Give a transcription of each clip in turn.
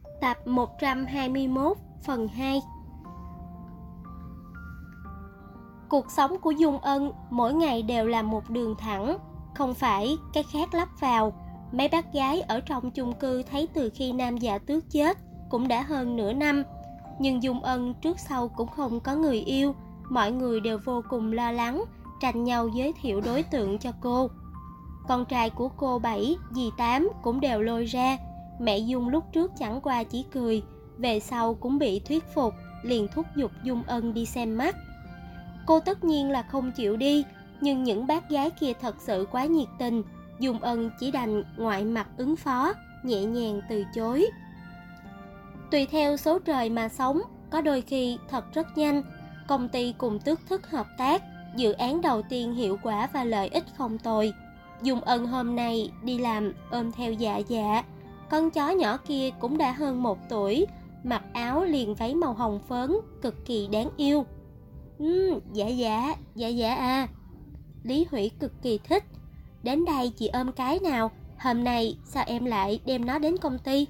Tập 121 phần 2. Cuộc sống của Dung Ân mỗi ngày đều là một đường thẳng, không phải cái khác lắp vào. Mấy bác gái ở trong chung cư thấy từ khi Nam Dạ Tước chết cũng đã hơn nửa năm. Nhưng Dung Ân trước sau cũng không có người yêu, mọi người đều vô cùng lo lắng, tranh nhau giới thiệu đối tượng cho cô. Con trai của cô 7, dì 8 cũng đều lôi ra. Mẹ Dung lúc trước chẳng qua chỉ cười, về sau cũng bị thuyết phục, liền thúc giục Dung Ân đi xem mắt. Cô tất nhiên là không chịu đi, nhưng những bác gái kia thật sự quá nhiệt tình, Dung Ân chỉ đành ngoại mặt ứng phó, nhẹ nhàng từ chối. Tùy theo số trời mà sống, có đôi khi thật rất nhanh, công ty cùng Tước Thức hợp tác, dự án đầu tiên hiệu quả và lợi ích không tồi. Dung Ân hôm nay đi làm ôm theo Dạ Dạ. Con chó nhỏ kia cũng đã hơn 1 tuổi, mặc áo liền váy màu hồng phớn, cực kỳ đáng yêu. Dạ dạ à. Lý Hủy cực kỳ thích. Đến đây chị ôm cái nào, hôm nay sao em lại đem nó đến công ty?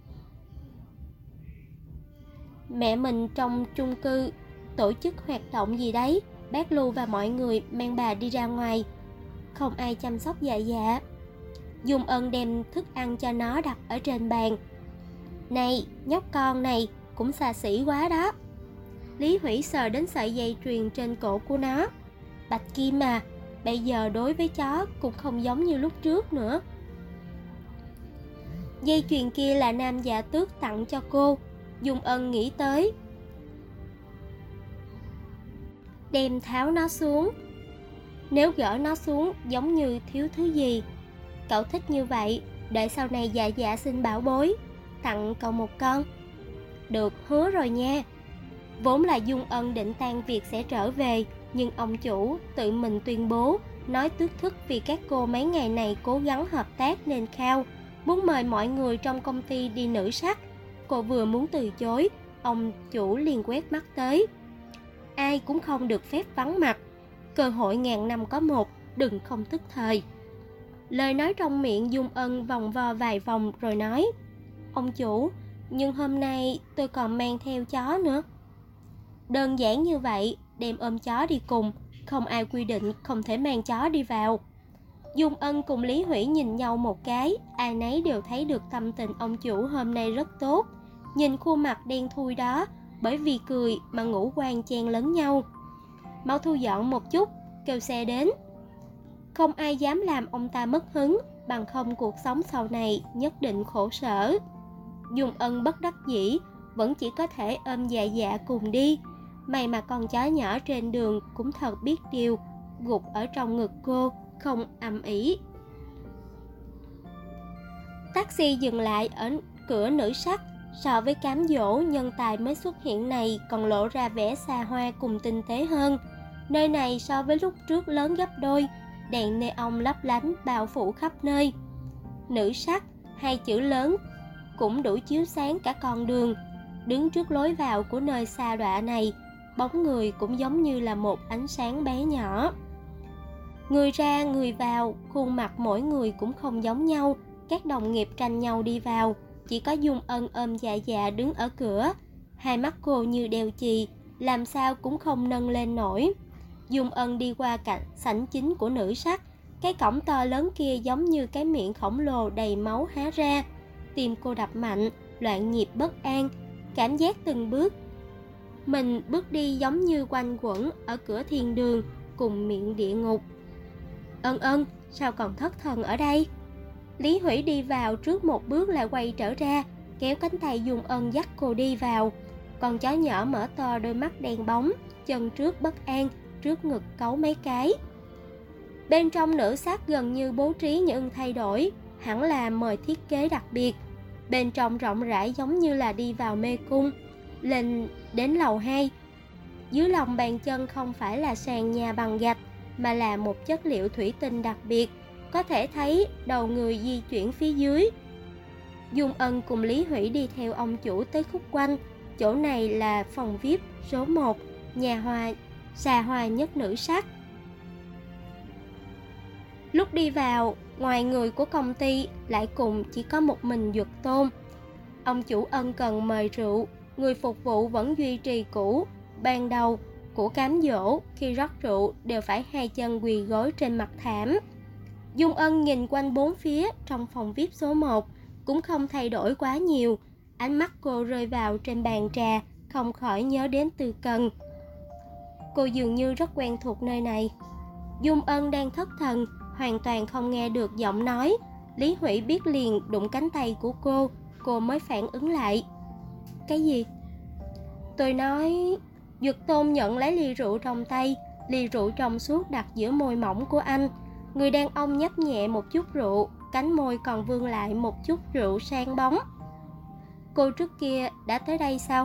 Mẹ mình trong chung cư tổ chức hoạt động gì đấy, bác Lưu và mọi người mang bà đi ra ngoài, không ai chăm sóc Dạ Dạ. Dung Ân đem thức ăn cho nó đặt ở trên bàn. Này, nhóc con này cũng xa xỉ quá đó. Lý Hủy sờ đến sợi dây chuyền trên cổ của nó. Bạch kim à, bây giờ đối với chó cũng không giống như lúc trước nữa. Dây chuyền kia là Nam Dạ Tước tặng cho cô. Dung Ân nghĩ tới, đem tháo nó xuống. Nếu gỡ nó xuống giống như thiếu thứ gì. Cậu thích như vậy, để sau này Dạ Dạ xin bảo bối, tặng cậu một con. Được, hứa rồi nha. Vốn là Dung Ân định tan việc sẽ trở về, nhưng ông chủ tự mình tuyên bố, nói Tước Thức vì các cô mấy ngày này cố gắng hợp tác nên khao, muốn mời mọi người trong công ty đi nữ sắc. Cô vừa muốn từ chối, ông chủ liền quét mắt tới. Ai cũng không được phép vắng mặt, cơ hội ngàn năm có một, đừng không tức thời. Lời nói trong miệng Dung Ân vòng vo vài vòng rồi nói, ông chủ, nhưng hôm nay tôi còn mang theo chó nữa. Đơn giản như vậy, đem ôm chó đi cùng, không ai quy định không thể mang chó đi vào. Dung Ân cùng Lý Hủy nhìn nhau một cái, ai nấy đều thấy được tâm tình ông chủ hôm nay rất tốt. Nhìn khuôn mặt đen thui đó, bởi vì cười mà ngũ quan chen lấn nhau. Mau thu dọn một chút, kêu xe đến. Không ai dám làm ông ta mất hứng, bằng không cuộc sống sau này nhất định khổ sở. Dung Ân bất đắc dĩ, vẫn chỉ có thể ôm Dạ Dạ cùng đi. May mà con chó nhỏ trên đường cũng thật biết điều, gục ở trong ngực cô, không ầm ĩ. Taxi dừng lại ở cửa nữ sắc. So với cám dỗ nhân tài mới xuất hiện này còn lộ ra vẻ xa hoa cùng tinh tế hơn. Nơi này so với lúc trước lớn gấp đôi, đèn neon lấp lánh bao phủ khắp nơi. Nữ sắc, 2 chữ lớn cũng đủ chiếu sáng cả con đường. Đứng trước lối vào của nơi xa đọa này, bóng người cũng giống như là một ánh sáng bé nhỏ. Người ra người vào, khuôn mặt mỗi người cũng không giống nhau. Các đồng nghiệp tranh nhau đi vào, chỉ có Dung Ân ôm Dạ Dạ đứng ở cửa. Hai mắt cô như đeo chì, làm sao cũng không nâng lên nổi. Dung Ân đi qua cạnh sảnh chính của nữ sắc. Cái cổng to lớn kia giống như cái miệng khổng lồ đầy máu há ra. Tim cô đập mạnh, loạn nhịp bất an, cảm giác từng bước mình bước đi giống như quanh quẩn ở cửa thiên đường cùng miệng địa ngục. Ân, sao còn thất thần ở đây? Lý Hủy đi vào trước một bước lại quay trở ra, kéo cánh tay Dung Ân dắt cô đi vào. Con chó nhỏ mở to đôi mắt đen bóng, chân trước bất an, trước ngực cấu mấy cái. Bên trong nữ sắc gần như bố trí những thay đổi, hẳn là mời thiết kế đặc biệt. Bên trong rộng rãi giống như là đi vào mê cung. Lên đến lầu 2, dưới lòng bàn chân không phải là sàn nhà bằng gạch, mà là một chất liệu thủy tinh đặc biệt, có thể thấy đầu người di chuyển phía dưới. Dung Ân cùng Lý Hủy đi theo ông chủ tới khúc quanh. Chỗ này là phòng VIP số 1, nhà hoa xa hoa nhất nữ sắc. Lúc đi vào, ngoài người của công ty lại cùng chỉ có một mình Duật Tôn. Ông chủ ân cần mời rượu, người phục vụ vẫn duy trì cũ ban đầu của cám dỗ, khi rót rượu đều phải hai chân quỳ gối trên mặt thảm. Dung Ân nhìn quanh bốn phía trong phòng VIP số 1 cũng không thay đổi quá nhiều. Ánh mắt cô rơi vào trên bàn trà, không khỏi nhớ đến Tư Cần. Cô dường như rất quen thuộc nơi này. Dung Ân đang thất thần, hoàn toàn không nghe được giọng nói. Lý Hủy biết liền đụng cánh tay của cô mới phản ứng lại. Cái gì? Tôi nói... Dược Tôn nhận lấy ly rượu trong tay, ly rượu trong suốt đặt giữa môi mỏng của anh. Người đàn ông nhấp nhẹ một chút rượu, cánh môi còn vương lại một chút rượu sang bóng. Cô trước kia đã tới đây sao?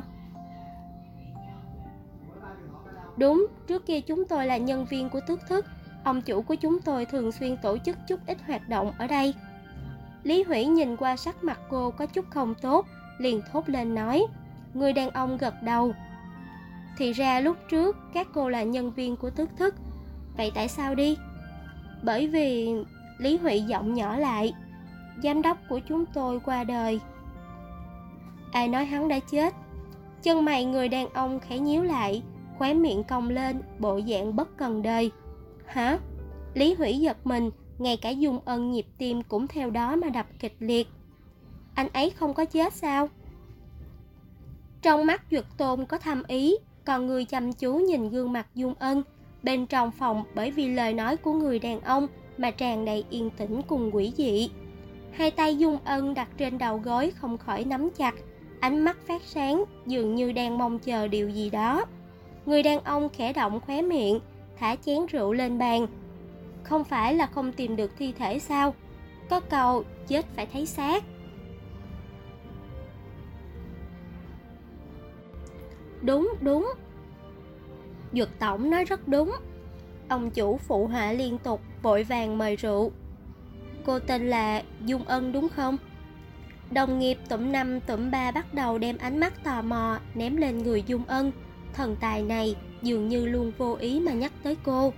Đúng, trước kia chúng tôi là nhân viên của Tước Thức. Ông chủ của chúng tôi thường xuyên tổ chức chút ít hoạt động ở đây. Lý Hủy nhìn qua sắc mặt cô có chút không tốt, liền thốt lên nói. Người đàn ông gật đầu. Thì ra lúc trước các cô là nhân viên của Tước Thức. Vậy tại sao đi? Bởi vì... Lý Hủy giọng nhỏ lại. Giám đốc của chúng tôi qua đời. Ai nói hắn đã chết? Chân mày người đàn ông khẽ nhíu lại, khóe miệng cong lên, bộ dạng bất cần đời. Hả? Lý Hủy giật mình, ngay cả Dung Ân nhịp tim cũng theo đó mà đập kịch liệt. Anh ấy không có chết sao? Trong mắt Dược Tôn có thâm ý, còn người chăm chú nhìn gương mặt Dung Ân. Bên trong phòng bởi vì lời nói của người đàn ông mà tràn đầy yên tĩnh cùng quỷ dị. Hai tay Dung Ân đặt trên đầu gối không khỏi nắm chặt, ánh mắt phát sáng, dường như đang mong chờ điều gì đó. Người đàn ông khẽ động khóe miệng, thả chén rượu lên bàn. Không phải là không tìm được thi thể sao? Có câu chết phải thấy xác. Đúng. Dược tổng nói rất đúng. Ông chủ phụ họa liên tục, vội vàng mời rượu. Cô tên là Dung Ân đúng không? Đồng nghiệp tụm 5 tụm 3 bắt đầu đem ánh mắt tò mò ném lên người Dung Ân. Thần tài này dường như luôn vô ý mà nhắc tới cô.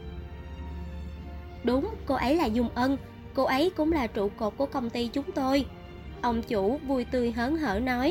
Đúng, cô ấy là Dung Ân. Cô ấy cũng là trụ cột của công ty chúng tôi. Ông chủ vui tươi hớn hở nói.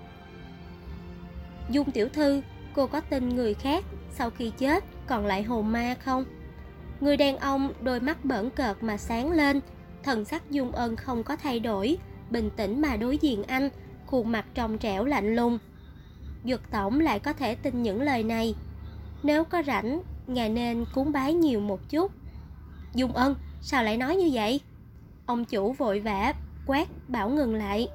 Dung tiểu thư, cô có tin người khác sau khi chết còn lại hồn ma không? Người đàn ông đôi mắt bỡn cợt mà sáng lên. Thần sắc Dung Ân không có thay đổi, bình tĩnh mà đối diện anh, khuôn mặt trong trẻo lạnh lùng. Dược tổng lại có thể tin những lời này. Nếu có rảnh, ngài nên cúng bái nhiều một chút. Dung Ân, sao lại nói như vậy? Ông chủ vội vã quát bảo ngừng lại.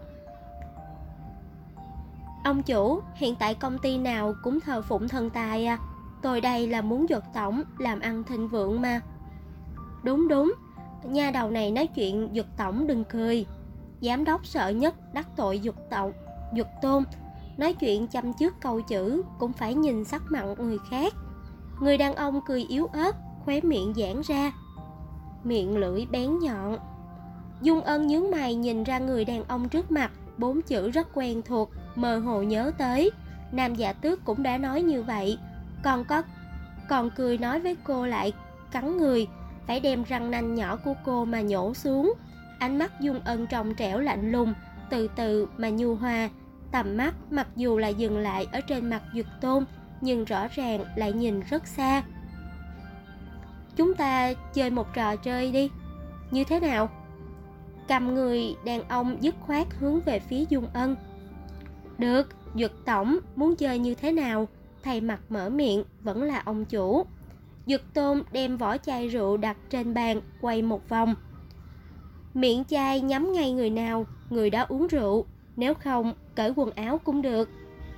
Ông chủ, hiện tại công ty nào cũng thờ phụng thần tài à? Tôi đây là muốn Dược tổng làm ăn thịnh vượng mà. Đúng, nha đầu này nói chuyện Dược tổng đừng cười. Giám đốc sợ nhất đắc tội Dược Tôn. Nói chuyện chăm trước câu chữ cũng phải nhìn sắc mặt người khác. Người đàn ông cười yếu ớt, khóe miệng giãn ra, miệng lưỡi bén nhọn. Dung Ân nhướng mày nhìn ra người đàn ông trước mặt, 4 chữ rất quen thuộc, mơ hồ nhớ tới. Nam Dạ Tước cũng đã nói như vậy. Còn cười nói với cô lại cắn người, phải đem răng nanh nhỏ của cô mà nhổ xuống. Ánh mắt Dung Ân trong trẻo lạnh lùng, từ từ mà nhu hòa. Tầm mắt mặc dù là dừng lại ở trên mặt Dược Tôn, nhưng rõ ràng lại nhìn rất xa. Chúng ta chơi một trò chơi đi. Như thế nào? Cầm người đàn ông dứt khoát hướng về phía Dung Ân. Được, Dược tổng muốn chơi như thế nào? Thay mặt mở miệng vẫn là ông chủ. Dược Tôn đem vỏ chai rượu đặt trên bàn, quay một vòng. Miệng chai nhắm ngay người nào, người đó uống rượu. Nếu không, cởi quần áo cũng được.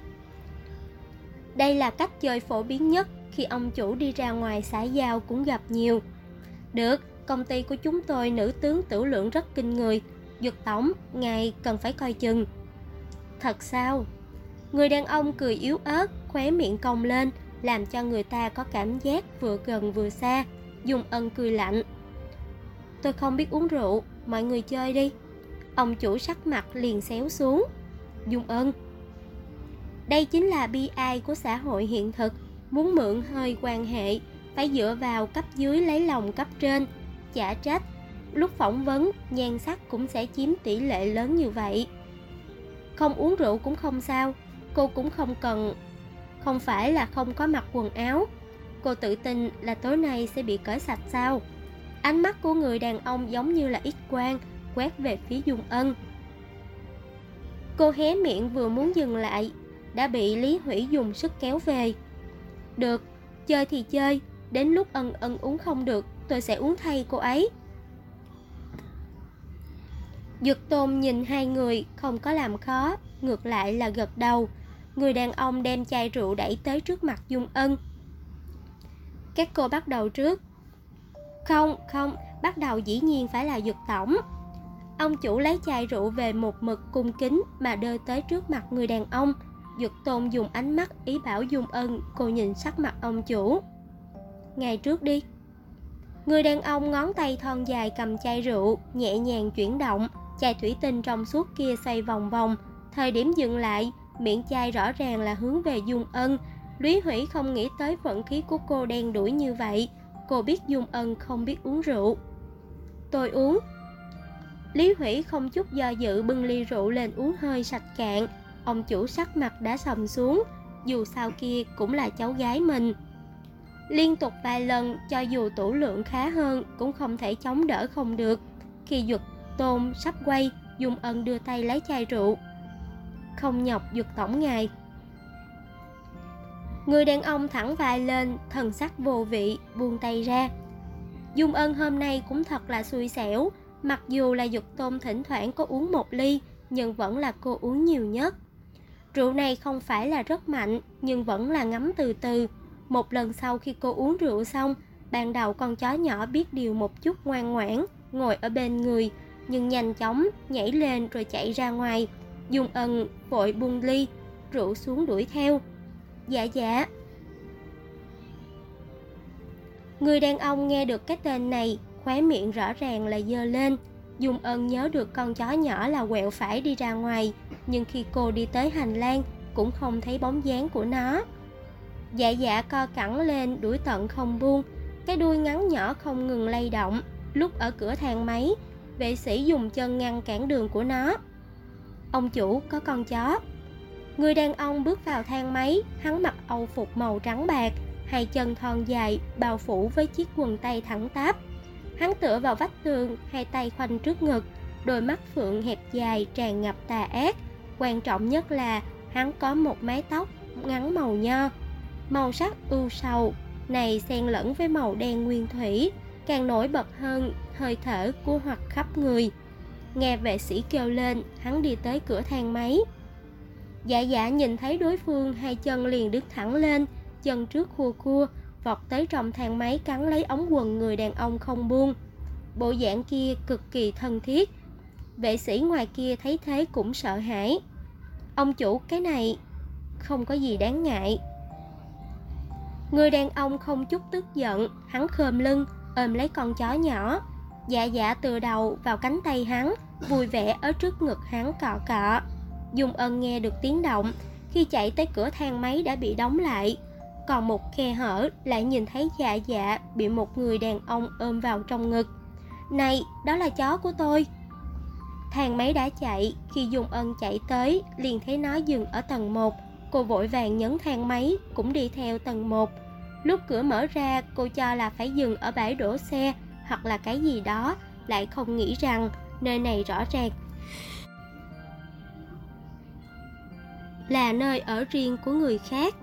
Đây là cách chơi phổ biến nhất, khi ông chủ đi ra ngoài xã giao cũng gặp nhiều. Được, công ty của chúng tôi nữ tướng tửu lượng rất kinh người. Dược tổng, ngài cần phải coi chừng. Thật sao? Người đàn ông cười yếu ớt, khóe miệng cong lên, làm cho người ta có cảm giác vừa gần vừa xa. Dung Ân cười lạnh. Tôi không biết uống rượu, mọi người chơi đi. Ông chủ sắc mặt liền xéo xuống. Dung Ân, đây chính là bi ai của xã hội hiện thực. Muốn mượn hơi quan hệ, phải dựa vào cấp dưới lấy lòng cấp trên. Chả trách lúc phỏng vấn, nhan sắc cũng sẽ chiếm tỷ lệ lớn như vậy. Không uống rượu cũng không sao, cô cũng không cần. Không phải là không có mặc quần áo. Cô tự tin là tối nay sẽ bị cởi sạch sao? Ánh mắt của người đàn ông giống như là X-quang quét về phía Dung Ân. Cô hé miệng vừa muốn dừng lại, đã bị Lý Hủy dùng sức kéo về. Được, chơi thì chơi, đến lúc Ân Ân uống không được, tôi sẽ uống thay cô ấy. Dực Tôn nhìn hai người không có làm khó, ngược lại là gật đầu. Người đàn ông đem chai rượu đẩy tới trước mặt Dung Ân. Các cô bắt đầu trước. Không, bắt đầu dĩ nhiên phải là Dực tổng. Ông chủ lấy chai rượu về một mực cung kính mà đưa tới trước mặt người đàn ông. Dực Tôn dùng ánh mắt ý bảo Dung Ân, cô nhìn sắc mặt ông chủ. Ngày trước đi. Người đàn ông ngón tay thon dài cầm chai rượu, nhẹ nhàng chuyển động, chai thủy tinh trong suốt kia xoay vòng vòng. Thời điểm dừng lại, miệng chai rõ ràng là hướng về Dung Ân. Lý Hủy không nghĩ tới vận khí của cô đen đuổi như vậy. Cô biết Dung Ân không biết uống rượu. Tôi uống. Lý Hủy không chút do dự bưng ly rượu lên uống hơi sạch cạn. Ông chủ sắc mặt đã sầm xuống, dù sao kia cũng là cháu gái mình. Liên tục vài lần, cho dù tủ lượng khá hơn cũng không thể chống đỡ không được. Khi Dực Tôn sắp quay, Dung Ân đưa tay lấy chai rượu. Không nhọc Dực tổng ngài. Người đàn ông thẳng vai lên, thần sắc vô vị, buông tay ra. Dung Ân hôm nay cũng thật là xui xẻo. Mặc dù là Dực Tôn thỉnh thoảng có uống một ly, nhưng vẫn là cô uống nhiều nhất. Rượu này không phải là rất mạnh, nhưng vẫn là ngấm từ từ. Một lần sau khi cô uống rượu xong, ban đầu con chó nhỏ biết điều một chút ngoan ngoãn, ngồi ở bên người, nhưng nhanh chóng nhảy lên rồi chạy ra ngoài. Dung Ân vội buông ly, rượu xuống đuổi theo. Dạ dạ. Người đàn ông nghe được cái tên này, khóe miệng rõ ràng là giơ lên. Dung Ân nhớ được con chó nhỏ là quẹo phải đi ra ngoài, nhưng khi cô đi tới hành lang cũng không thấy bóng dáng của nó. Dạ dạ co cẳng lên đuổi tận không buông, cái đuôi ngắn nhỏ không ngừng lay động. Lúc ở cửa thang máy, vệ sĩ dùng chân ngăn cản đường của nó. Ông chủ có con chó. Người đàn ông bước vào thang máy, hắn mặc âu phục màu trắng bạc, hai chân thon dài bao phủ với chiếc quần tây thẳng tắp. Hắn tựa vào vách tường, hai tay khoanh trước ngực, đôi mắt phượng hẹp dài tràn ngập tà ác. Quan trọng nhất là hắn có một mái tóc ngắn màu nho, màu sắc ưu sầu này xen lẫn với màu đen nguyên thủy, càng nổi bật hơn hơi thở của hoặc khắp người. Nghe vệ sĩ kêu lên, hắn đi tới cửa thang máy. Dạ dạ nhìn thấy đối phương, hai chân liền đứng thẳng lên, chân trước khua khua, vọt tới trong thang máy cắn lấy ống quần người đàn ông không buông. Bộ dạng kia cực kỳ thân thiết. Vệ sĩ ngoài kia thấy thế cũng sợ hãi. Ông chủ, cái này không có gì đáng ngại. Người đàn ông không chút tức giận, hắn khom lưng, ôm lấy con chó nhỏ. Dạ dạ từ đầu vào cánh tay hắn, vui vẻ ở trước ngực hắn cọ cọ. Dung Ân nghe được tiếng động, khi chạy tới cửa thang máy đã bị đóng lại. Còn một khe hở lại nhìn thấy dạ dạ bị một người đàn ông ôm vào trong ngực. Này, đó là chó của tôi. Thang máy đã chạy, khi Dung Ân chạy tới, liền thấy nó dừng ở tầng 1. Cô vội vàng nhấn thang máy, cũng đi theo tầng 1. Lúc cửa mở ra, cô cho là phải dừng ở bãi đổ xe, hoặc là cái gì đó, lại không nghĩ rằng nơi này rõ ràng là nơi ở riêng của người khác.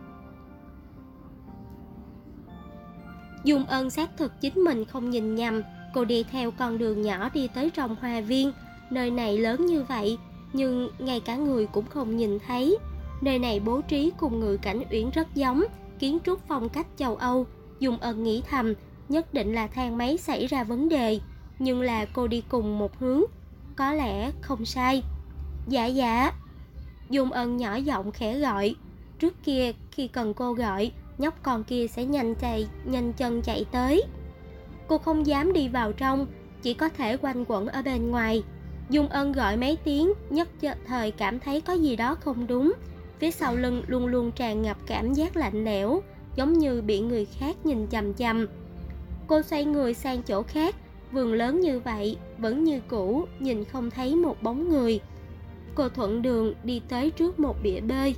Dung Ân xác thực chính mình không nhìn nhầm, cô đi theo con đường nhỏ đi tới trong hoa viên. Nơi này lớn như vậy, nhưng ngay cả người cũng không nhìn thấy. Nơi này bố trí cùng Ngự Cảnh Uyển rất giống, kiến trúc phong cách châu Âu. Dung Ân nghĩ thầm, nhất định là thang máy xảy ra vấn đề, nhưng là cô đi cùng một hướng, có lẽ không sai. Dạ dạ. Dung Ân nhỏ giọng khẽ gọi. Trước kia khi cần cô gọi, nhóc con kia sẽ nhanh chân chạy tới. Cô không dám đi vào trong, chỉ có thể quanh quẩn ở bên ngoài. Dung Ân gọi mấy tiếng, nhất thời cảm thấy có gì đó không đúng. Phía sau lưng luôn luôn tràn ngập cảm giác lạnh lẽo, giống như bị người khác nhìn chằm chằm. Cô xoay người sang chỗ khác, vườn lớn như vậy, vẫn như cũ, nhìn không thấy một bóng người. Cô thuận đường đi tới trước một bể bơi.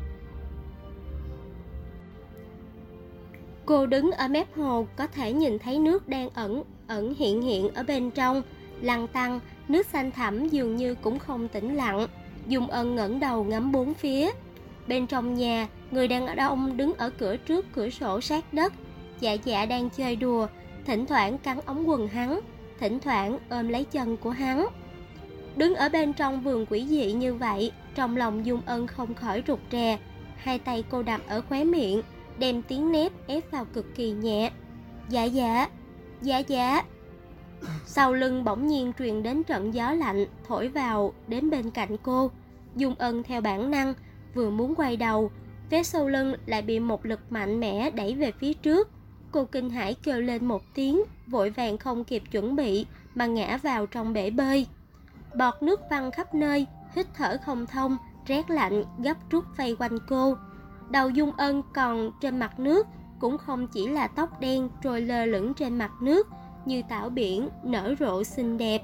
Cô đứng ở mép hồ, có thể nhìn thấy nước đang ẩn hiện ở bên trong, lăn tăn, nước xanh thẳm dường như cũng không tĩnh lặng. Dung Ân ngẩng đầu ngắm bốn phía. Bên trong nhà, người đàn ông đứng ở cửa trước cửa sổ sát đất. Dạ dạ đang chơi đùa, thỉnh thoảng cắn ống quần hắn, thỉnh thoảng ôm lấy chân của hắn. Đứng ở bên trong vườn quỷ dị như vậy, trong lòng Dung Ân không khỏi rụt rè. Hai tay cô đặt ở khóe miệng, đem tiếng nếp ép vào cực kỳ nhẹ. Dạ dạ, dạ dạ. Sau lưng bỗng nhiên truyền đến trận gió lạnh thổi vào đến bên cạnh cô. Dung Ân theo bản năng vừa muốn quay đầu, phía sau lưng lại bị một lực mạnh mẽ đẩy về phía trước. Cô kinh hãi kêu lên một tiếng, vội vàng không kịp chuẩn bị mà ngã vào trong bể bơi. Bọt nước văng khắp nơi, hít thở không thông, rét lạnh gấp rút vây quanh cô. Đầu Dung Ân còn trên mặt nước, cũng không chỉ là tóc đen trôi lơ lửng trên mặt nước như tảo biển nở rộ xinh đẹp.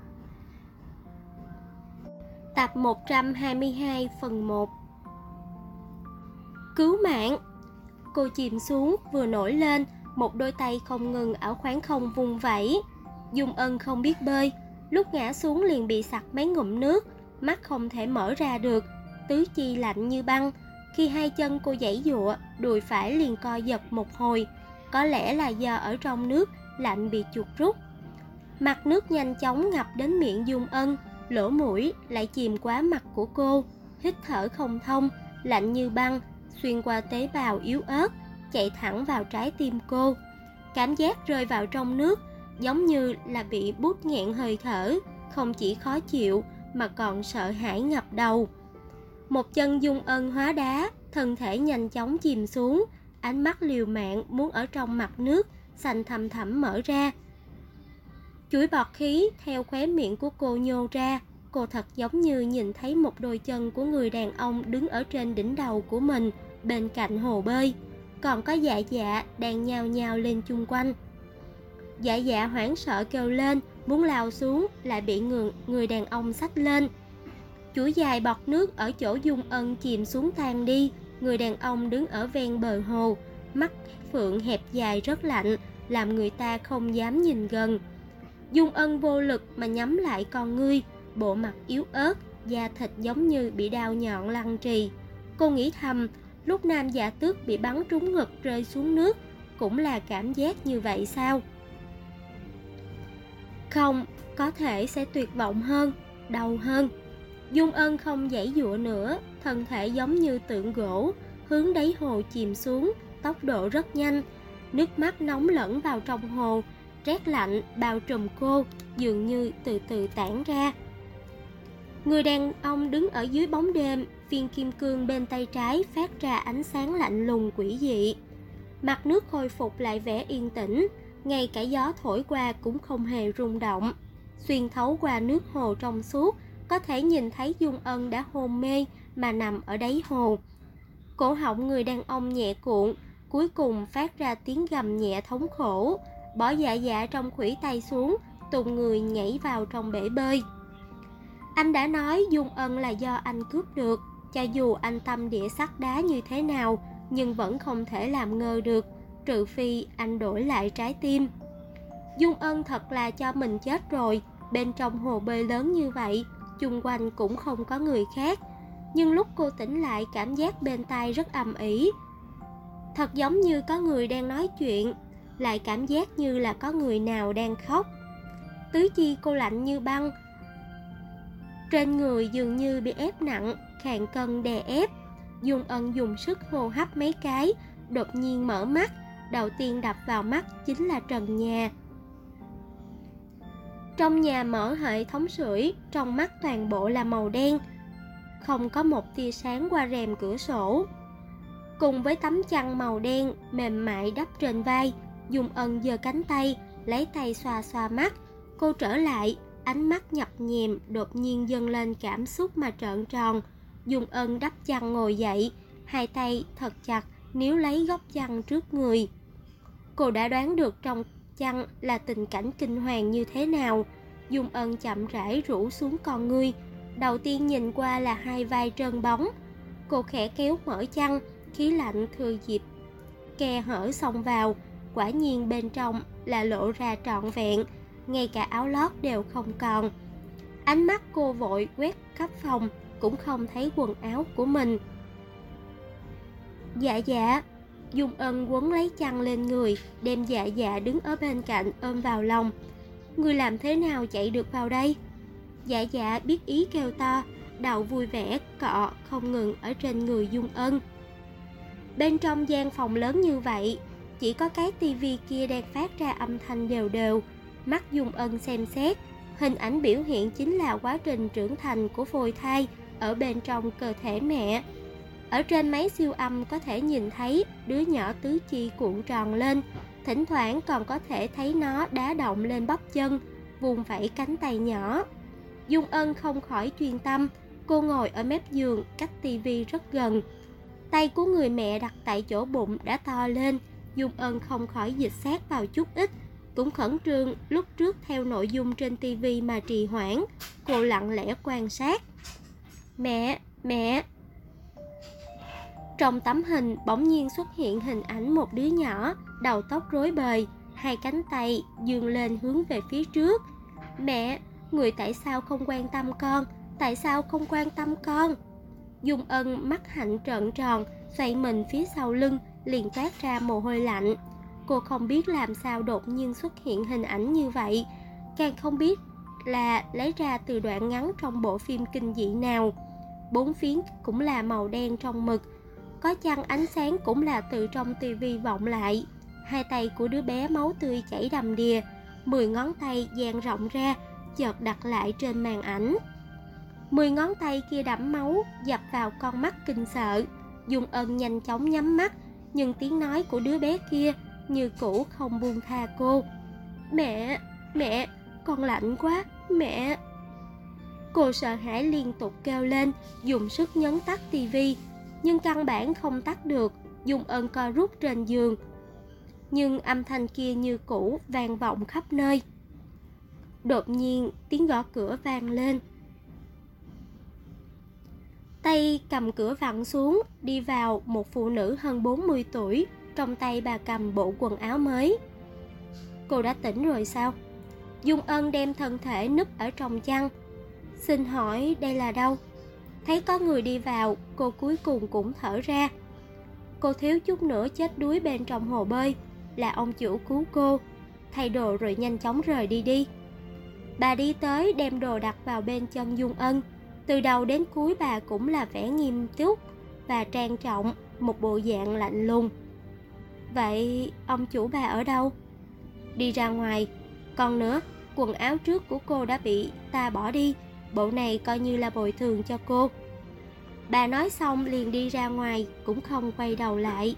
Tập 122 phần 1. Cứu mạng! Cô chìm xuống vừa nổi lên, một đôi tay không ngừng ở khoảng không vung vẩy. Dung Ân không biết bơi, lúc ngã xuống liền bị sặc mấy ngụm nước, mắt không thể mở ra được, tứ chi lạnh như băng. Khi hai chân cô giãy giụa, đùi phải liền co giật một hồi, có lẽ là do ở trong nước lạnh bị chuột rút. Mặt nước nhanh chóng ngập đến miệng Dung Ân, lỗ mũi lại chìm quá mặt của cô, hít thở không thông, lạnh như băng, xuyên qua tế bào yếu ớt, chạy thẳng vào trái tim cô. Cảm giác rơi vào trong nước giống như là bị bút nghẹn hơi thở, không chỉ khó chịu mà còn sợ hãi ngập đầu. Một chân Dung Ân hóa đá, thân thể nhanh chóng chìm xuống, ánh mắt liều mạng muốn ở trong mặt nước xanh thăm thẳm mở ra. Chuỗi bọt khí theo khóe miệng của cô nhô ra, cô thật giống như nhìn thấy một đôi chân của người đàn ông đứng ở trên đỉnh đầu của mình, bên cạnh hồ bơi, còn có Dạ Dạ đang nhao nhao lên chung quanh. Dạ Dạ hoảng sợ kêu lên, muốn lao xuống, lại bị người đàn ông xách lên. Chuỗi dài bọt nước ở chỗ Dung Ân chìm xuống tan đi. Người đàn ông đứng ở ven bờ hồ, mắt phượng hẹp dài rất lạnh, làm người ta không dám nhìn gần. Dung Ân vô lực mà nhắm lại con ngươi, bộ mặt yếu ớt, da thịt giống như bị đao nhọn lăng trì. Cô nghĩ thầm, lúc Nam Dạ Tước bị bắn trúng ngực rơi xuống nước cũng là cảm giác như vậy sao? Không, có thể sẽ tuyệt vọng hơn, đau hơn. Dung Ân không giãy giụa nữa, thân thể giống như tượng gỗ, hướng đáy hồ chìm xuống, tốc độ rất nhanh. Nước mắt nóng lẫn vào trong hồ, rét lạnh bao trùm cô, dường như từ từ tản ra. Người đàn ông đứng ở dưới bóng đêm, viên kim cương bên tay trái phát ra ánh sáng lạnh lùng quỷ dị. Mặt nước khôi phục lại vẻ yên tĩnh, ngay cả gió thổi qua cũng không hề rung động. Xuyên thấu qua nước hồ trong suốt, có thể nhìn thấy Dung Ân đã hôn mê mà nằm ở đáy hồ. Cổ họng người đàn ông nhẹ cuộn, cuối cùng phát ra tiếng gầm nhẹ thống khổ, bỏ Dạ Dạ trong khuỷu tay xuống, tùng người nhảy vào trong bể bơi. Anh đã nói Dung Ân là do anh cướp được, cho dù anh tâm địa sắt đá như thế nào, nhưng vẫn không thể làm ngơ được, trừ phi anh đổi lại trái tim. Dung Ân thật là cho mình chết rồi, bên trong hồ bơi lớn như vậy, chung quanh cũng không có người khác. Nhưng lúc cô tỉnh lại, cảm giác bên tai rất ầm ĩ, thật giống như có người đang nói chuyện, lại cảm giác như là có người nào đang khóc. Tứ chi cô lạnh như băng, trên người dường như bị ép nặng, cán cân đè ép. Dung Ân dùng sức hô hấp mấy cái, đột nhiên mở mắt. Đầu tiên đập vào mắt chính là trần nhà. Trong nhà mở hệ thống sưởi, trong mắt toàn bộ là màu đen, không có một tia sáng qua rèm cửa sổ. Cùng với tấm chăn màu đen mềm mại đắp trên vai, Dung Ân giơ cánh tay, lấy tay xoa xoa mắt. Cô trở lại, ánh mắt nhập nhèm, đột nhiên dâng lên cảm xúc mà trợn tròn. Dung Ân đắp chăn ngồi dậy, hai tay thật chặt níu lấy góc chăn trước người. Cô đã đoán được trong chăn là tình cảnh kinh hoàng như thế nào. Dung Ân chậm rãi rũ xuống con ngươi, Đầu tiên nhìn qua là hai vai trơn bóng. Cô khẽ kéo mở chăn, khí lạnh thừa dịp khe hở xông vào. Quả nhiên bên trong là lộ ra trọn vẹn, ngay cả áo lót đều không còn. Ánh mắt cô vội quét khắp phòng, cũng không thấy quần áo của mình. Dạ dạ. Dung Ân quấn lấy chăn lên người, đem Dạ dạ đứng ở bên cạnh ôm vào lòng. Người làm thế nào chạy được vào đây? Dạ dạ biết ý kêu to, đầu vui vẻ cọ không ngừng ở trên người Dung Ân. Bên trong gian phòng lớn như vậy, chỉ có cái tivi kia đang phát ra âm thanh đều đều. Mắt Dung Ân xem xét, hình ảnh biểu hiện chính là quá trình trưởng thành của phôi thai ở bên trong cơ thể mẹ. Ở trên máy siêu âm có thể nhìn thấy đứa nhỏ tứ chi cuộn tròn lên, thỉnh thoảng còn có thể thấy nó đá động lên bắp chân, vùng vẫy cánh tay nhỏ. Dung Ân không khỏi chuyên tâm, cô ngồi ở mép giường cách tivi rất gần. Tay của người mẹ đặt tại chỗ bụng đã to lên, Dung Ân không khỏi dịch sát vào chút ít, cũng khẩn trương lúc trước theo nội dung trên tivi mà trì hoãn. Cô lặng lẽ quan sát. Mẹ. Trong tấm hình bỗng nhiên xuất hiện hình ảnh một đứa nhỏ, đầu tóc rối bời, hai cánh tay dương lên hướng về phía trước. Mẹ, người tại sao không quan tâm con? Tại sao không quan tâm con? Dung Ân mắt hạnh trợn tròn, xoay mình phía sau lưng, liền toát ra mồ hôi lạnh. Cô không biết làm sao đột nhiên xuất hiện hình ảnh như vậy, càng không biết là lấy ra từ đoạn ngắn trong bộ phim kinh dị nào. Bốn phía cũng là màu đen trong mực, có chăng ánh sáng cũng là từ trong tivi vọng lại. Hai tay của đứa bé máu tươi chảy đầm đìa, 10 ngón tay dang rộng ra, chợt đặt lại trên màn ảnh. 10 ngón tay kia đẫm máu, dập vào con mắt kinh sợ. Dung Ân nhanh chóng nhắm mắt, nhưng tiếng nói của đứa bé kia như cũ không buông tha cô. Mẹ, con lạnh quá, mẹ. Cô sợ hãi liên tục kêu lên, dùng sức nhấn tắt tivi, nhưng căn bản không tắt được. Dung Ân co rút trên giường, nhưng âm thanh kia như cũ vang vọng khắp nơi. Đột nhiên tiếng gõ cửa vang lên. Tay cầm cửa vặn xuống, đi vào một phụ nữ hơn 40 tuổi, trong tay bà cầm bộ quần áo mới. Cô đã tỉnh rồi sao? Dung Ân đem thân thể núp ở trong chăn. Xin hỏi đây là đâu? Thấy có người đi vào, cô cuối cùng cũng thở ra. Cô thiếu chút nữa chết đuối bên trong hồ bơi, là ông chủ cứu cô. Thay đồ rồi nhanh chóng rời đi. Bà đi tới đem đồ đặt vào bên chân Dung Ân. Từ đầu đến cuối bà cũng là vẻ nghiêm túc và trang trọng, một bộ dạng lạnh lùng. Vậy ông chủ bà ở đâu? Đi ra ngoài. Còn nữa, quần áo trước của cô đã bị ta bỏ đi, bộ này coi như là bồi thường cho cô. Bà nói xong liền đi ra ngoài, cũng không quay đầu lại.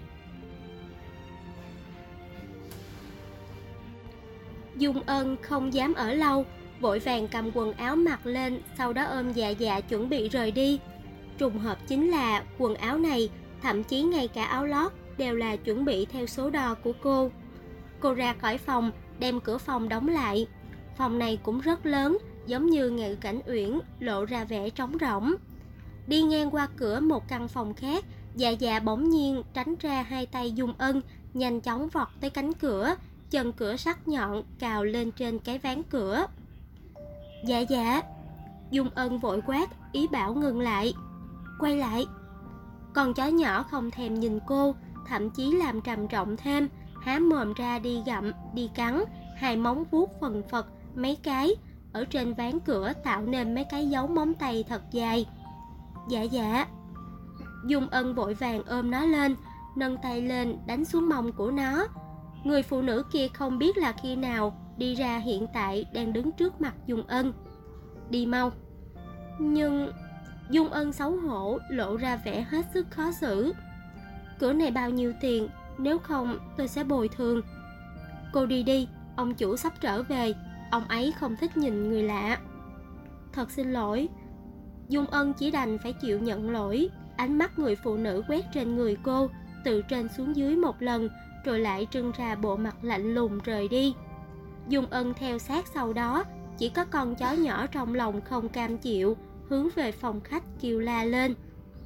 Dung Ân không dám ở lâu, vội vàng cầm quần áo mặc lên, sau đó ôm Dạ dạ chuẩn bị rời đi. Trùng hợp chính là quần áo này, thậm chí ngay cả áo lót đều là chuẩn bị theo số đo của cô. Cô ra khỏi phòng, đem cửa phòng đóng lại. Phòng này cũng rất lớn, giống như Ngự Cảnh Uyển, lộ ra vẻ trống rỗng. Đi ngang qua cửa một căn phòng khác, Dạ dạ bỗng nhiên tránh ra hai tay Dung Ân, nhanh chóng vọt tới cánh cửa, chân cửa sắc nhọn cào lên trên cái ván cửa. Dạ dạ. Dung Ân vội quát, ý bảo ngừng lại. Quay lại. Con chó nhỏ không thèm nhìn cô, thậm chí làm trầm trọng thêm, há mồm ra đi gặm, đi cắn, hai móng vuốt phần phật mấy cái, ở trên ván cửa tạo nên mấy cái dấu móng tay thật dài. Dạ dạ. Dung Ân vội vàng ôm nó lên, nâng tay lên đánh xuống mông của nó. Người phụ nữ kia không biết là khi nào đi ra, hiện tại đang đứng trước mặt Dung Ân. Đi mau. Nhưng Dung Ân xấu hổ, lộ ra vẻ hết sức khó xử. Cửa này bao nhiêu tiền? Nếu không tôi sẽ bồi thường. Cô đi đi, ông chủ sắp trở về, ông ấy không thích nhìn người lạ. Thật xin lỗi. Dung Ân chỉ đành phải chịu nhận lỗi. Ánh mắt người phụ nữ quét trên người cô, từ trên xuống dưới một lần, rồi lại trưng ra bộ mặt lạnh lùng rời đi. Dung Ân theo sát sau đó, chỉ có con chó nhỏ trong lòng không cam chịu, hướng về phòng khách kêu la lên.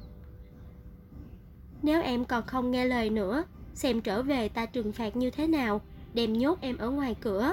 Nếu em còn không nghe lời nữa, xem trở về ta trừng phạt như thế nào, đem nhốt em ở ngoài cửa.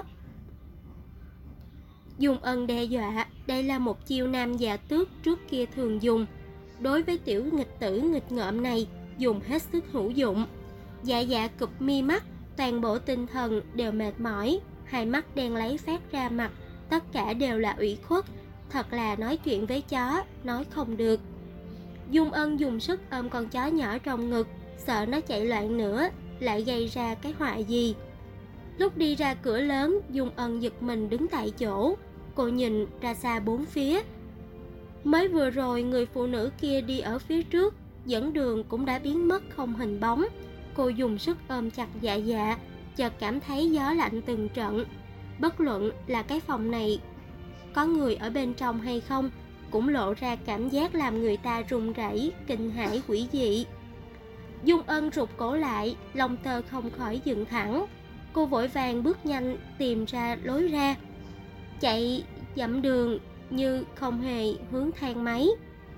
Dung Ân đe dọa, đây là một chiêu nam già tước trước kia thường dùng. Đối với tiểu nghịch tử nghịch ngợm này, dùng hết sức hữu dụng. Dạ dạ cụp mi mắt, toàn bộ tinh thần đều mệt mỏi, hai mắt đen lấy phát ra mặt, tất cả đều là ủy khuất. Thật là nói chuyện với chó, nói không được. Dung Ân dùng sức ôm con chó nhỏ trong ngực, sợ nó chạy loạn nữa, lại gây ra cái họa gì. Lúc đi ra cửa lớn, Dung Ân giật mình đứng tại chỗ. Cô nhìn ra xa bốn phía. Mới vừa rồi người phụ nữ kia đi ở phía trước, dẫn đường cũng đã biến mất không hình bóng. Cô dùng sức ôm chặt dạ dạ, chợt cảm thấy gió lạnh từng trận. Bất luận là cái phòng này có người ở bên trong hay không, cũng lộ ra cảm giác làm người ta run rẩy, kinh hãi quỷ dị. Dung Ân rụt cổ lại, lông tơ không khỏi dựng thẳng. Cô vội vàng bước nhanh tìm ra lối ra, chạy dặm đường như không hề hướng thang máy.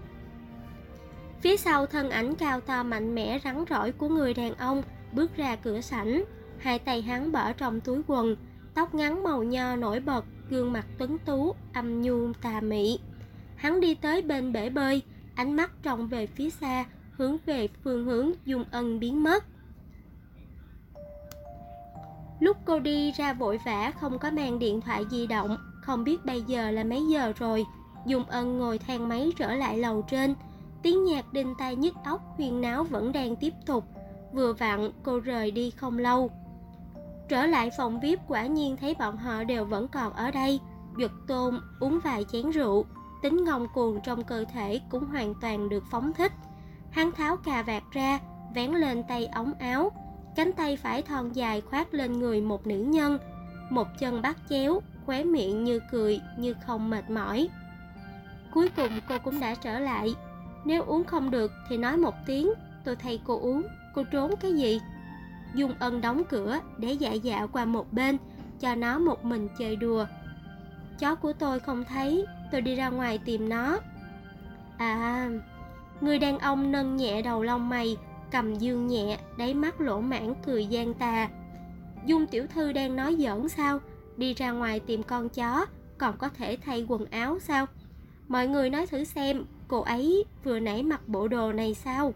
Phía sau thân ảnh cao to mạnh mẽ rắn rỏi của người đàn ông bước ra cửa sảnh, hai tay hắn bỏ trong túi quần, tóc ngắn màu nho nổi bật, gương mặt tuấn tú, âm nhu tà mị. Hắn đi tới bên bể bơi, ánh mắt trông về phía xa, hướng về phương hướng Dung Ân biến mất. Lúc cô đi ra vội vã không có mang điện thoại di động, không biết bây giờ là mấy giờ rồi. Dung Ân ngồi thang máy trở lại lầu trên, tiếng nhạc đinh tai nhức óc huyên náo vẫn đang tiếp tục. Vừa vặn cô rời đi không lâu. Trở lại phòng VIP quả nhiên thấy bọn họ đều vẫn còn ở đây. Dực Tôn uống vài chén rượu, tính ngông cuồng trong cơ thể cũng hoàn toàn được phóng thích. Hắn tháo cà vạt ra, vén lên tay ống áo, cánh tay phải thon dài khoác lên người một nữ nhân, một chân bắt chéo, khóe miệng như cười như không mệt mỏi. Cuối cùng cô cũng đã trở lại. Nếu uống không được thì nói một tiếng, tôi thay cô uống, cô trốn cái gì? Dung Ân đóng cửa để dạ dạ qua một bên, cho nó một mình chơi đùa. Chó của tôi không thấy, tôi đi ra ngoài tìm nó. À, người đàn ông nâng nhẹ đầu lông mày, cầm dương nhẹ, đáy mắt lỗ mãn cười gian tà. Dung tiểu thư đang nói giỡn sao? Đi ra ngoài tìm con chó, còn có thể thay quần áo sao? Mọi người nói thử xem, cô ấy vừa nãy mặc bộ đồ này sao?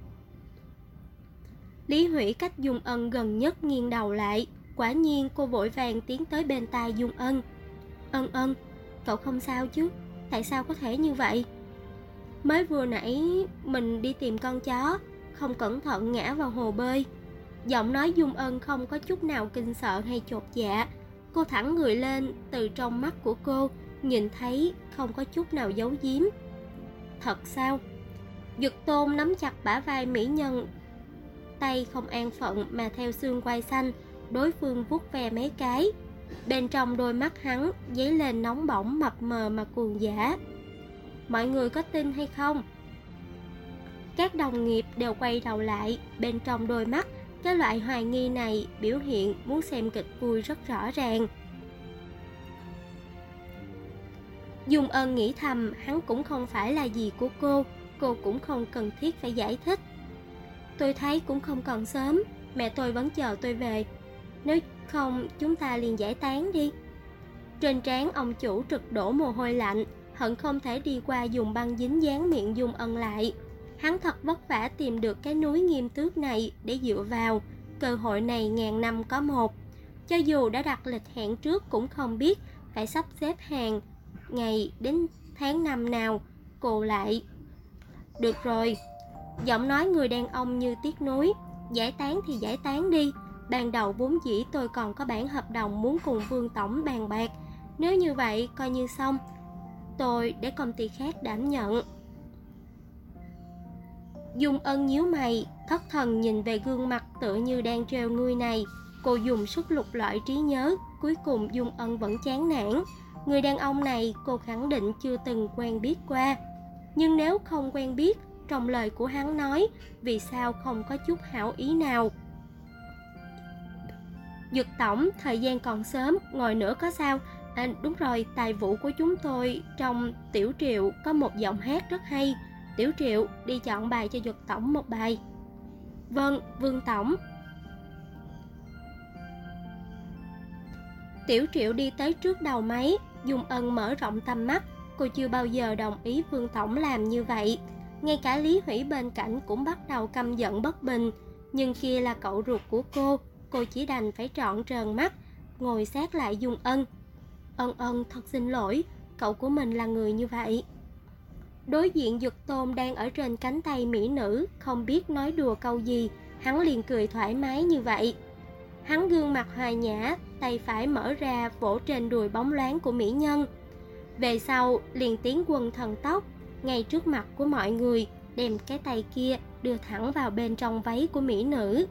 Lý Hủy cách Dung Ân gần nhất nghiêng đầu lại. Quả nhiên cô vội vàng tiến tới bên tai Dung Ân. Ân, cậu không sao chứ? Tại sao có thể như vậy? Mới vừa nãy mình đi tìm con chó, không cẩn thận ngã vào hồ bơi. Giọng nói Dung Ân không có chút nào kinh sợ hay chột dạ. Cô thẳng người lên, từ trong mắt của cô nhìn thấy không có chút nào giấu giếm. Thật sao? Dực Tôn nắm chặt bả vai mỹ nhân, tay không an phận mà theo xương quai xanh. Đối phương vuốt ve mấy cái, bên trong đôi mắt hắn dấy lên nóng bỏng mập mờ mà cuồng dã. Mọi người có tin hay không? Các đồng nghiệp đều quay đầu lại, bên trong đôi mắt cái loại hoài nghi này biểu hiện muốn xem kịch vui rất rõ ràng. Dung Ân nghĩ thầm, hắn cũng không phải là gì của cô cũng không cần thiết phải giải thích. Tôi thấy cũng không còn sớm, mẹ tôi vẫn chờ tôi về. Nếu không chúng ta liền giải tán đi. Trên trán ông chủ trực đổ mồ hôi lạnh, hận không thể đi qua dùng băng dính dán miệng Dung Ân lại. Hắn thật vất vả tìm được cái núi Nghiêm Tước này để dựa vào, cơ hội này ngàn năm có một. Cho dù đã đặt lịch hẹn trước cũng không biết phải sắp xếp hàng ngày đến tháng năm nào. Cô lại. Được rồi. Giọng nói người đàn ông như tiếc nuối. Giải tán thì giải tán đi. Ban đầu vốn dĩ tôi còn có bản hợp đồng muốn cùng Vương Tổng bàn bạc. Nếu như vậy coi như xong. Tôi để công ty khác đảm nhận. Dung Ân nhíu mày, thất thần nhìn về gương mặt tựa như đang trêu ngươi này. Cô dùng sức lục lọi trí nhớ, cuối cùng Dung Ân vẫn chán nản. Người đàn ông này cô khẳng định chưa từng quen biết qua. Nhưng nếu không quen biết, trong lời của hắn nói, vì sao không có chút hảo ý nào? Dực Tổng, thời gian còn sớm, ngồi nữa có sao? Đúng rồi, tài vụ của chúng tôi trong Tiểu Triệu có một giọng hát rất hay. Tiểu Triệu, đi chọn bài cho Duật tổng một bài. Vâng, Vương tổng. Tiểu Triệu đi tới trước đầu máy. Dung Ân mở rộng tầm mắt. Cô chưa bao giờ đồng ý Vương tổng làm như vậy. Ngay cả Lý Hủy bên cạnh cũng bắt đầu căm giận bất bình. Nhưng kia là cậu ruột của cô chỉ đành phải trọn tròn mắt, ngồi sát lại Dung Ân. Ân thật xin lỗi, cậu của mình là người như vậy. Đối diện Dực Tôn đang ở trên cánh tay mỹ nữ, không biết nói đùa câu gì, hắn liền cười thoải mái như vậy. Hắn gương mặt hòa nhã, tay phải mở ra vỗ trên đùi bóng loáng của mỹ nhân. Về sau liền tiến quân thần tốc, ngay trước mặt của mọi người, đem cái tay kia đưa thẳng vào bên trong váy của mỹ nữ.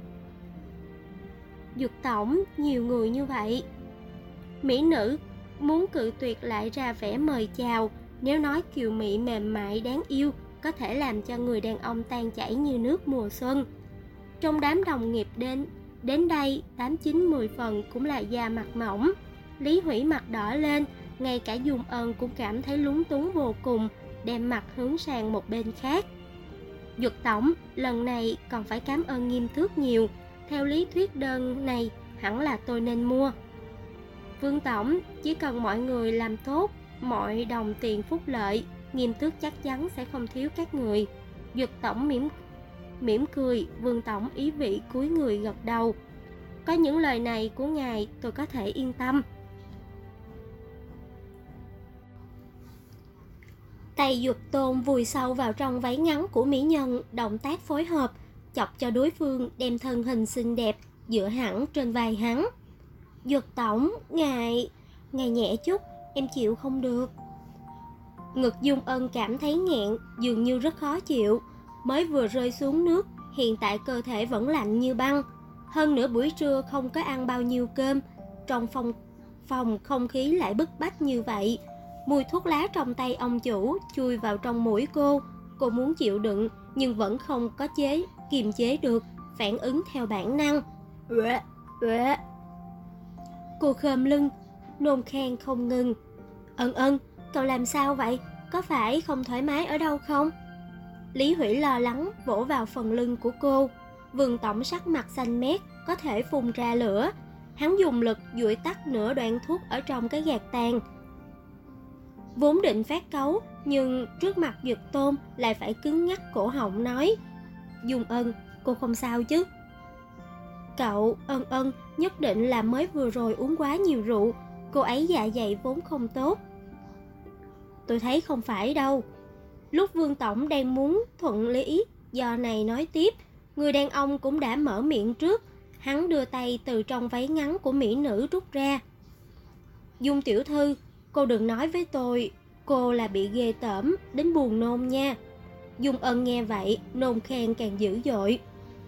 Dực tổng, nhiều người như vậy. Mỹ nữ muốn cự tuyệt lại ra vẻ mời chào, nếu nói kiều mị mềm mại đáng yêu, có thể làm cho người đàn ông tan chảy như nước mùa xuân. Trong đám đồng nghiệp đến đây, 8-9-10 phần cũng là da mặt mỏng. Lý Hủy mặt đỏ lên, ngay cả Dung Ân cũng cảm thấy lúng túng vô cùng, đem mặt hướng sang một bên khác. Dực tổng, lần này còn phải cảm ơn Nghiêm Tước nhiều. Theo lý thuyết đơn này hẳn là tôi nên mua. Vương tổng, chỉ cần mọi người làm tốt, mọi đồng tiền phúc lợi, Nghiêm Tước chắc chắn sẽ không thiếu các người. Dực tổng mỉm cười, Vương tổng ý vị cúi người gật đầu. Có những lời này của ngài, tôi có thể yên tâm. Tay Dực Tôn vùi sâu vào trong váy ngắn của mỹ nhân, động tác phối hợp, chọc cho đối phương đem thân hình xinh đẹp dựa hẳn trên vai hắn. Dực tổng, ngài nhẹ chút, em chịu không được. Ngực Dung Ân cảm thấy nghẹn, dường như rất khó chịu. Mới vừa rơi xuống nước, hiện tại cơ thể vẫn lạnh như băng. Hơn nữa buổi trưa không có ăn bao nhiêu cơm, trong phòng không khí lại bức bách như vậy. Mùi thuốc lá trong tay ông chủ chui vào trong mũi cô muốn chịu đựng nhưng vẫn không có kiềm chế được, phản ứng theo bản năng. Cô khom lưng, nôn khan không ngừng. Ân, cậu làm sao vậy? Có phải không thoải mái ở đâu không? Lý Hủy lo lắng vỗ vào phần lưng của cô. Vương tổng sắc mặt xanh mét, có thể phun ra lửa. Hắn dùng lực duỗi tắt nửa đoạn thuốc ở trong cái gạt tàn. Vốn định phát cáu, nhưng trước mặt Dực Tôn lại phải cứng ngắc cổ họng nói: Dung Ân, cô không sao chứ? Cậu, Ân, nhất định là mới vừa rồi uống quá nhiều rượu, cô ấy dạ dày vốn không tốt. Tôi thấy không phải đâu. Lúc Vương tổng đang muốn thuận lý do này nói tiếp, người đàn ông cũng đã mở miệng trước. Hắn đưa tay từ trong váy ngắn của mỹ nữ rút ra. Dung tiểu thư, cô đừng nói với tôi cô là bị ghê tởm đến buồn nôn nha. Dung Ân nghe vậy, nôn khan càng dữ dội.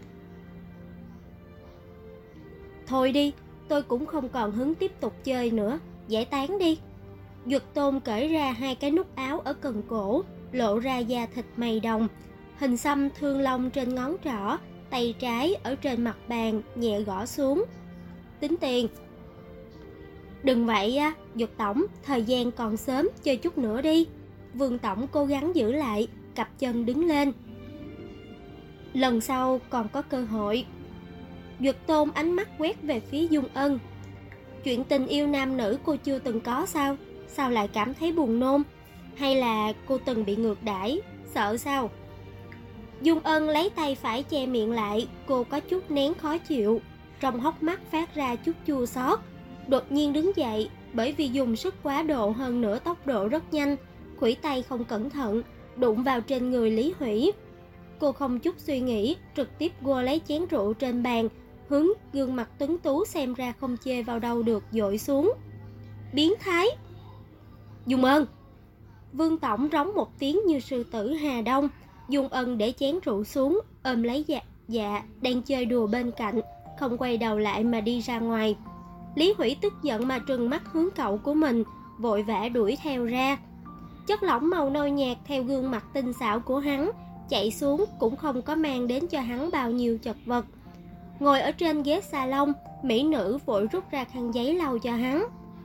Thôi đi, tôi cũng không còn hứng tiếp tục chơi nữa, giải tán đi. Dực Tôn cởi ra hai cái nút áo ở cần cổ, lộ ra da thịt mày đồng, hình xăm thương long trên ngón trỏ, tay trái ở trên mặt bàn nhẹ gõ xuống. Tính tiền. Đừng vậy á, Dực tổng, thời gian còn sớm, chơi chút nữa đi. Vương tổng cố gắng giữ lại, cặp chân đứng lên. Lần sau còn có cơ hội. Dực Tôn ánh mắt quét về phía Dung Ân. Chuyện tình yêu nam nữ cô chưa từng có sao? Sao lại cảm thấy buồn nôn? Hay là cô từng bị ngược đãi, sợ sao? Dung Ân lấy tay phải che miệng lại, cô có chút nén khó chịu, trong hốc mắt phát ra chút chua xót. Đột nhiên đứng dậy, bởi vì dùng sức quá độ hơn nữa tốc độ rất nhanh, khuỷu tay không cẩn thận đụng vào trên người Lý Hủy. Cô không chút suy nghĩ, trực tiếp quơ lấy chén rượu trên bàn, hướng gương mặt tuấn tú xem ra không chê vào đâu được dội xuống. Biến thái! Dung Ân! Vương tổng rống một tiếng như sư tử Hà Đông. Dung Ân để chén rượu xuống, ôm lấy dạ đang chơi đùa bên cạnh, không quay đầu lại mà đi ra ngoài. Lý Hủy tức giận mà trừng mắt hướng cậu của mình, vội vã đuổi theo ra. Chất lỏng màu nâu nhạt theo gương mặt tinh xảo của hắn chạy xuống cũng không có mang đến cho hắn bao nhiêu chật vật. Ngồi ở trên ghế salon, mỹ nữ vội rút ra khăn giấy lau cho hắn.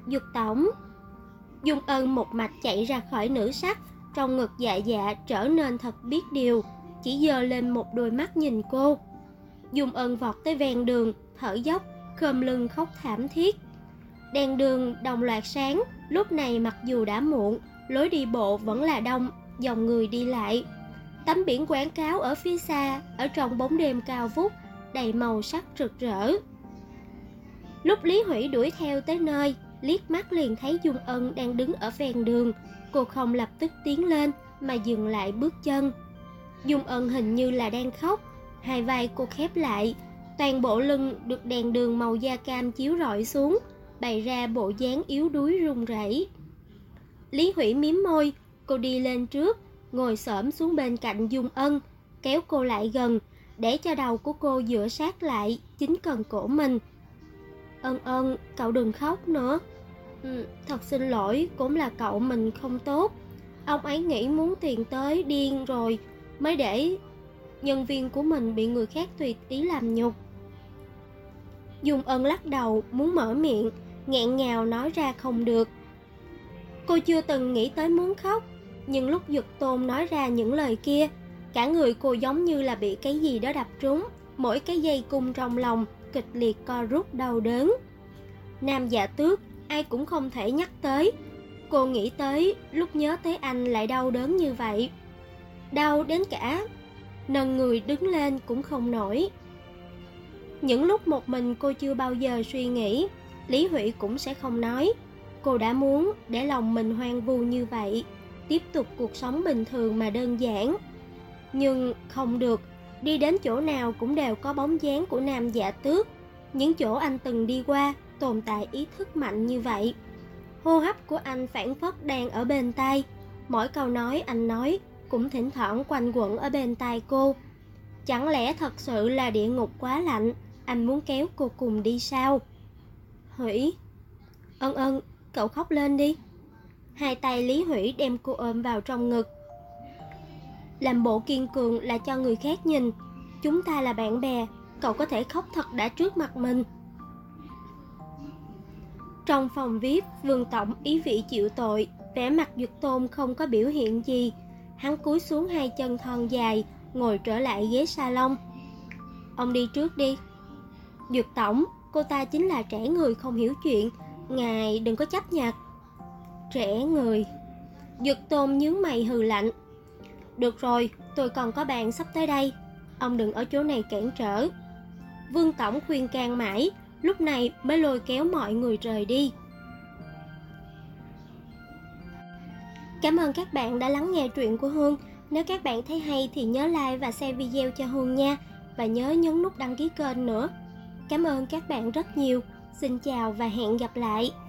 Dược tổng. Dung Ân một mạch chạy ra khỏi nữ sắc, trong ngực dạ dạ trở nên thật biết điều, chỉ giơ lên một đôi mắt nhìn cô. Dung Ân vọt tới ven đường, thở dốc, khom lưng khóc thảm thiết. Đèn đường đồng loạt sáng, lúc này mặc dù đã muộn, lối đi bộ vẫn là đông, dòng người đi lại. Tấm biển quảng cáo ở phía xa, ở trong bóng đêm cao vút, đầy màu sắc rực rỡ. Lúc Lý Hủy đuổi theo tới nơi, liếc mắt liền thấy Dung Ân đang đứng ở ven đường. Cô không lập tức tiến lên mà dừng lại bước chân. Dung Ân hình như là đang khóc, hai vai cô khép lại, toàn bộ lưng được đèn đường màu da cam chiếu rọi xuống, bày ra bộ dáng yếu đuối run rẩy. Lý Hủy mím môi, cô đi lên trước, ngồi xổm xuống bên cạnh Dung Ân, kéo cô lại gần, để cho đầu của cô dựa sát lại chính cần cổ mình. Ân Ân, cậu đừng khóc nữa. Thật xin lỗi, cũng là cậu mình không tốt. Ông ấy nghĩ muốn tiền tới điên rồi, mới để nhân viên của mình bị người khác tùy ý làm nhục. Dung Ân lắc đầu muốn mở miệng, nghẹn ngào nói ra không được. Cô chưa từng nghĩ tới muốn khóc, nhưng lúc Dực Tôn nói ra những lời kia, cả người cô giống như là bị cái gì đó đập trúng, mỗi cái dây cung trong lòng kịch liệt co rút đau đớn. Nam Dạ Tước ai cũng không thể nhắc tới. Cô nghĩ tới lúc nhớ tới anh lại đau đớn như vậy, đau đến cả nâng người đứng lên cũng không nổi. Những lúc một mình cô chưa bao giờ suy nghĩ, Lý Hủy cũng sẽ không nói. Cô đã muốn để lòng mình hoang vu như vậy, tiếp tục cuộc sống bình thường mà đơn giản. Nhưng không được, đi đến chỗ nào cũng đều có bóng dáng của Nam Dạ Tước. Những chỗ anh từng đi qua tồn tại ý thức mạnh như vậy. Hô hấp của anh phảng phất đang ở bên tai, mỗi câu nói anh nói cũng thỉnh thoảng quanh quẩn ở bên tai cô. Chẳng lẽ thật sự là địa ngục quá lạnh, anh muốn kéo cô cùng đi sao? Hủy, Ân Ân, cậu khóc lên đi. Hai tay Lý Hủy đem cô ôm vào trong ngực. Làm bộ kiên cường là cho người khác nhìn, chúng ta là bạn bè, cậu có thể khóc thật đã trước mặt mình. Trong phòng VIP, Vương tổng ý vị chịu tội, vẻ mặt Dực Tôn không có biểu hiện gì. Hắn cúi xuống hai chân thon dài, ngồi trở lại ghế salon. Ông đi trước đi. Dực tổng, cô ta chính là trẻ người không hiểu chuyện, ngài đừng có chấp nhặt. Trẻ người. Dực Tôn nhướng mày hừ lạnh. Được rồi, tôi còn có bạn sắp tới đây, ông đừng ở chỗ này cản trở. Vương tổng khuyên can mãi, lúc này mới lôi kéo mọi người rời đi. Cảm ơn các bạn đã lắng nghe truyện của Hương. Nếu các bạn thấy hay thì nhớ like và share video cho Hương nha. Và nhớ nhấn nút đăng ký kênh nữa. Cảm ơn các bạn rất nhiều. Xin chào và hẹn gặp lại.